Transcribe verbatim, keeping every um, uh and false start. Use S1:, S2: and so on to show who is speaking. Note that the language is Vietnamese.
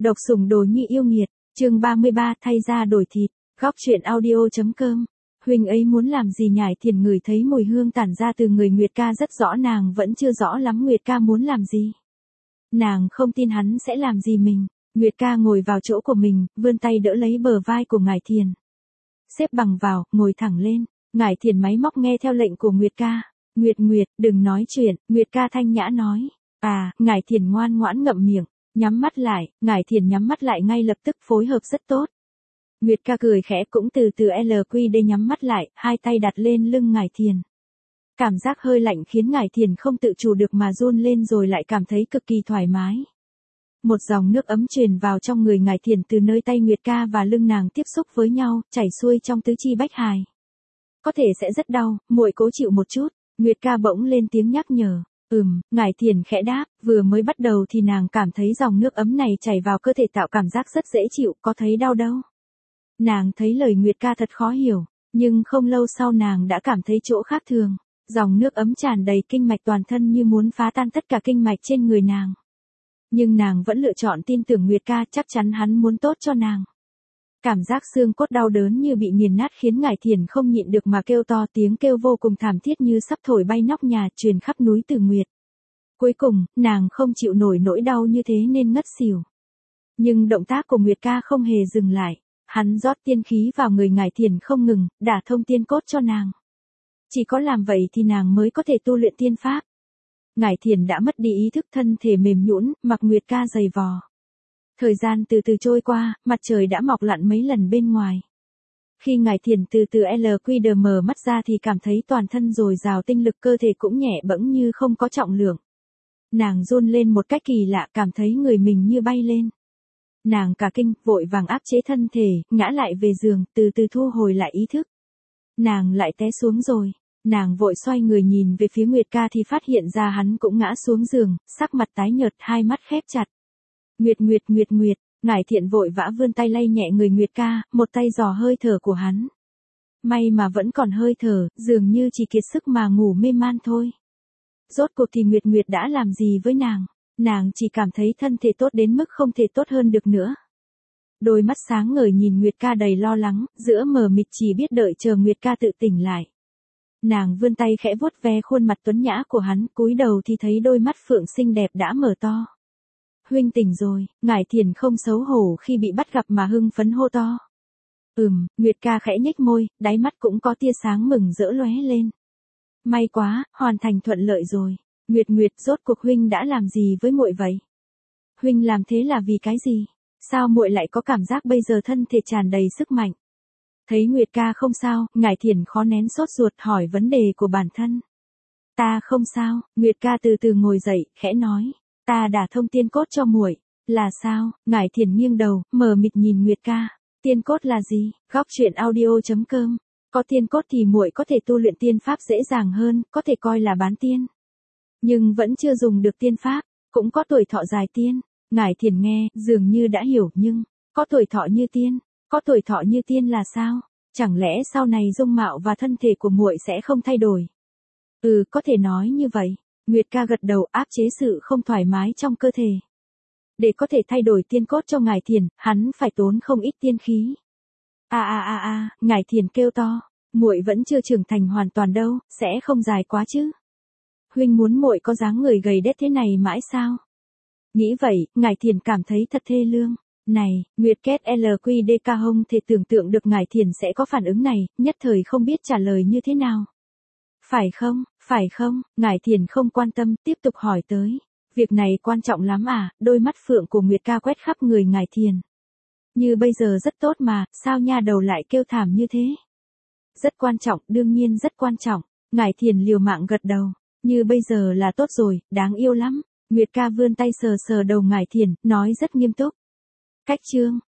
S1: Độc sủng đồ nhi yêu nghiệt, chương ba mươi ba thay da đổi thịt, góc truyện audio.com. Huynh ấy muốn làm gì? Nhải Thiền ngửi thấy mùi hương tản ra từ người Nguyệt ca rất rõ, nàng vẫn chưa rõ lắm Nguyệt ca muốn làm gì. Nàng không tin hắn sẽ làm gì mình. Nguyệt ca ngồi vào chỗ của mình, vươn tay đỡ lấy bờ vai của Ngải Thiền. Xếp bằng vào, ngồi thẳng lên. Ngải Thiền máy móc nghe theo lệnh của Nguyệt ca. Nguyệt Nguyệt, đừng nói chuyện, Nguyệt ca thanh nhã nói. À, Ngải Thiền ngoan ngoãn ngậm miệng, nhắm mắt lại, Ngải Thiền nhắm mắt lại ngay lập tức, phối hợp rất tốt. Nguyệt ca cười khẽ cũng từ từ lờ quy đê nhắm mắt lại, hai tay đặt lên lưng Ngải Thiền. Cảm giác hơi lạnh khiến Ngải Thiền không tự chủ được mà run lên rồi lại cảm thấy cực kỳ thoải mái. Một dòng nước ấm truyền vào trong người Ngải Thiền từ nơi tay Nguyệt ca và lưng nàng tiếp xúc với nhau, chảy xuôi trong tứ chi bách hài. Có thể sẽ rất đau, muội cố chịu một chút. Nguyệt ca bỗng lên tiếng nhắc nhở. Ừm, Ngải Thiền khẽ đáp, vừa mới bắt đầu thì nàng cảm thấy dòng nước ấm này chảy vào cơ thể tạo cảm giác rất dễ chịu, có thấy đau đâu. Nàng thấy lời Nguyệt ca thật khó hiểu, nhưng không lâu sau nàng đã cảm thấy chỗ khác thường. Dòng nước ấm tràn đầy kinh mạch toàn thân như muốn phá tan tất cả kinh mạch trên người nàng. Nhưng nàng vẫn lựa chọn tin tưởng Nguyệt ca, chắc chắn hắn muốn tốt cho nàng. Cảm giác xương cốt đau đớn như bị nghiền nát khiến Ngải Thiền không nhịn được mà kêu to, tiếng kêu vô cùng thảm thiết như sắp thổi bay nóc nhà, truyền khắp núi Từ Nguyệt. Cuối cùng, nàng không chịu nổi nỗi đau như thế nên ngất xỉu. Nhưng động tác của Nguyệt ca không hề dừng lại, hắn rót tiên khí vào người Ngải Thiền không ngừng, đả thông tiên cốt cho nàng. Chỉ có làm vậy thì nàng mới có thể tu luyện tiên pháp. Ngải Thiền đã mất đi ý thức, thân thể mềm nhũn, mặc Nguyệt ca giày vò. Thời gian từ từ trôi qua, mặt trời đã mọc lặn mấy lần bên ngoài. Khi Ngải Thiền từ từ lờ quy đê mở mắt ra thì cảm thấy toàn thân dồi dào tinh lực, cơ thể cũng nhẹ bẫng như không có trọng lượng. Nàng run lên một cách kỳ lạ, cảm thấy người mình như bay lên. Nàng cả kinh, vội vàng áp chế thân thể, ngã lại về giường, từ từ thu hồi lại ý thức. Nàng lại té xuống rồi. Nàng vội xoay người nhìn về phía Nguyệt ca thì phát hiện ra hắn cũng ngã xuống giường, sắc mặt tái nhợt, hai mắt khép chặt. Nguyệt Nguyệt Nguyệt Nguyệt, Ngải Thiền vội vã vươn tay lay nhẹ người Nguyệt ca, một tay dò hơi thở của hắn. May mà vẫn còn hơi thở, dường như chỉ kiệt sức mà ngủ mê man thôi. Rốt cuộc thì Nguyệt Nguyệt đã làm gì với nàng? Nàng chỉ cảm thấy thân thể tốt đến mức không thể tốt hơn được nữa. Đôi mắt sáng ngời nhìn Nguyệt ca đầy lo lắng, giữa mờ mịt chỉ biết đợi chờ Nguyệt ca tự tỉnh lại. Nàng vươn tay khẽ vuốt ve khuôn mặt tuấn nhã của hắn, cúi đầu thì thấy đôi mắt phượng xinh đẹp đã mở to. Huynh tỉnh rồi, Ngải Thiền không xấu hổ khi bị bắt gặp mà hưng phấn hô to. Ừm, Nguyệt ca khẽ nhếch môi, đáy mắt cũng có tia sáng mừng rỡ lóe lên. May quá, hoàn thành thuận lợi rồi. Nguyệt Nguyệt, rốt cuộc huynh đã làm gì với muội vậy? Huynh làm thế là vì cái gì? Sao muội lại có cảm giác bây giờ thân thể tràn đầy sức mạnh? Thấy Nguyệt ca không sao, Ngải Thiền khó nén sốt ruột hỏi vấn đề của bản thân. Ta không sao, Nguyệt ca từ từ ngồi dậy, khẽ nói. Ta đã thông tiên cốt cho muội. Là sao? Ngải Thiền nghiêng đầu, mờ mịt nhìn Nguyệt ca. Tiên cốt là gì? Góc truyện audio.com. Có tiên cốt thì muội có thể tu luyện tiên pháp dễ dàng hơn, có thể coi là bán tiên. Nhưng vẫn chưa dùng được tiên pháp, cũng có tuổi thọ dài tiên. Ngải Thiền nghe, dường như đã hiểu, nhưng có tuổi thọ như tiên, có tuổi thọ như tiên là sao? Chẳng lẽ sau này dung mạo và thân thể của muội sẽ không thay đổi? Ừ, có thể nói như vậy. Nguyệt ca gật đầu, áp chế sự không thoải mái trong cơ thể. Để có thể thay đổi tiên cốt cho Ngải Thiền, hắn phải tốn không ít tiên khí. A a a a, Ngải Thiền kêu to, muội vẫn chưa trưởng thành hoàn toàn đâu, sẽ không dài quá chứ? Huynh muốn muội có dáng người gầy đét thế này mãi sao? Nghĩ vậy, Ngải Thiền cảm thấy thật thê lương. Này, Nguyệt kết lờ quy đê ca không thể tưởng tượng được Ngải Thiền sẽ có phản ứng này, nhất thời không biết trả lời như thế nào. Phải không, phải không? Ngải Thiền không quan tâm, tiếp tục hỏi tới. Việc này quan trọng lắm à? Đôi mắt phượng của Nguyệt ca quét khắp người Ngải Thiền. Như bây giờ rất tốt mà, sao nha đầu lại kêu thảm như thế? Rất quan trọng, đương nhiên rất quan trọng. Ngải Thiền liều mạng gật đầu. Như bây giờ là tốt rồi, đáng yêu lắm. Nguyệt ca vươn tay sờ sờ đầu Ngải Thiền, nói rất nghiêm túc. Cách chương,